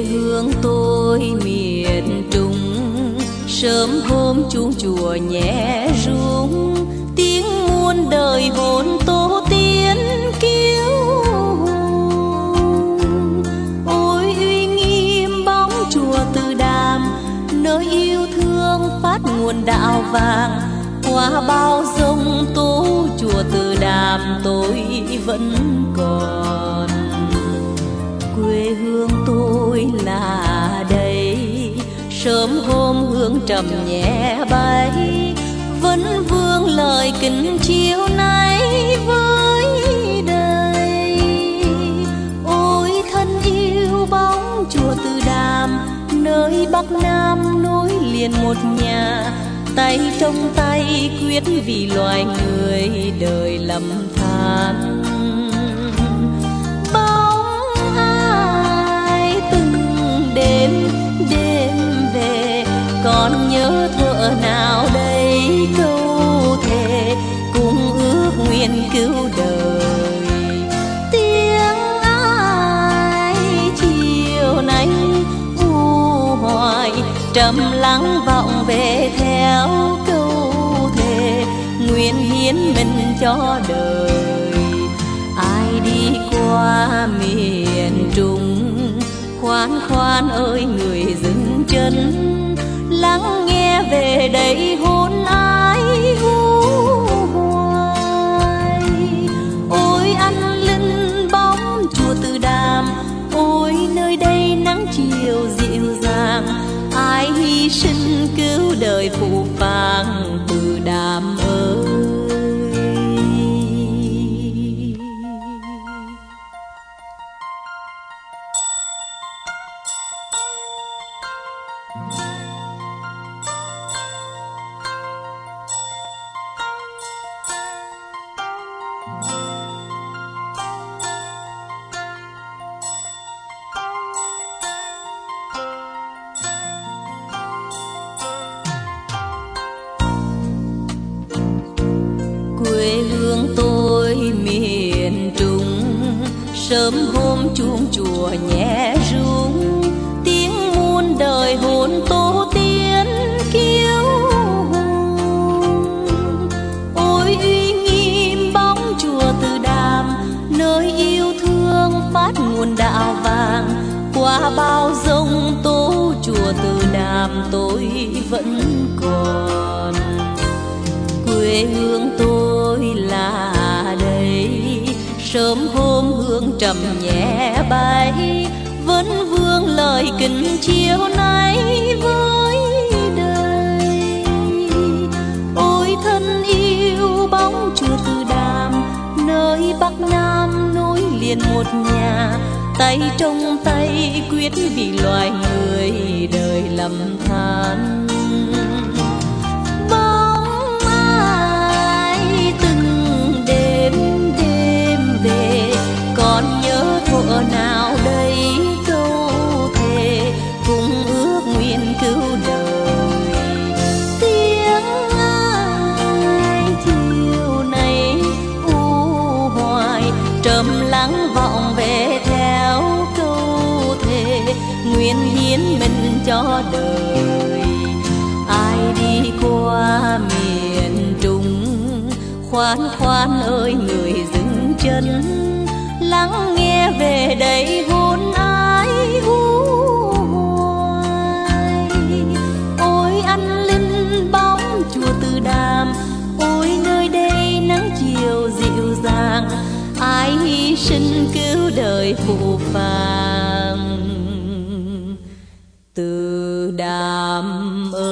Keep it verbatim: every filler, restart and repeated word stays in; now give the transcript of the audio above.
Quê hương tôi miền Trung, sớm hôm chuông chùa nhẹ rung, tiếng muôn đời hồn tổ tiên kiêu hùng. Ôi uy nghiêm bóng chùa Từ Đàm, nơi yêu thương phát nguồn đạo vàng. Qua bao giông tố chùa Từ Đàm tôi vẫn còn. Quê hương tôi là đây, sớm hôm hương trầm nhẹ bay, vẫn vương lời kính chiều nay với đời. Ôi thân yêu bóng chùa Từ Đàm, nơi Bắc Nam nối liền một nhà. Tay trong tay quyết vì loài người đời lầm than. Bóng ai từng đêm đêm về, còn nhớ thuở nào đây câu thề cùng ước nguyện cứu đời. Tiếng ai chiều nay u hoài, trầm lắng vọng về theo câu thề nguyện hiến mình cho đời. Ai đi qua miền Trung, khoan khoan ơi người dừng chân, lắng nghe về đây hôn ai hu hoài. Ôi anh linh bóng chùa Từ Đàm, ôi nơi đây nắng chiều dịu dàng. Ai hy sinh cứu đời phụ phàng Từ Đàm ơi. Quê hương tôi miền Trung, sớm hôm chuông chùa nhẹ rung, tiếng muôn đời hồn tổ tiên kiêu hùng. Ôi uy nghiêm bóng chùa Từ Đàm, nơi yêu thương phát nguồn đạo vàng. Qua bao giông tố chùa Từ Đàm tôi vẫn còn. Quê hương tôi là đây, sớm hôm hương trầm nhẹ bay, vẫn vương lời kính chiều nay với đời. Ôi thân yêu bóng chùa Từ Đàm, nơi Bắc Nam nối liền một nhà. Tay trong tay quyết vì loài người đời lầm than. Còn nhớ thuở nào đây câu thề cùng ước nguyện cứu đời. Tiếng ai chiều nay u hoài, trầm lắng vọng về theo câu thề nguyện hiến mình cho đời. Ai đi qua miền Trung, khoan khoan ơi người dừng chân, lắng nghe về đây hôn ai hu hoài. Ôi anh linh bóng chùa Từ Đàm, ôi nơi đây nắng chiều dịu dàng. Ai hy sinh cứu đời phụ phàng Từ Đàm ơi.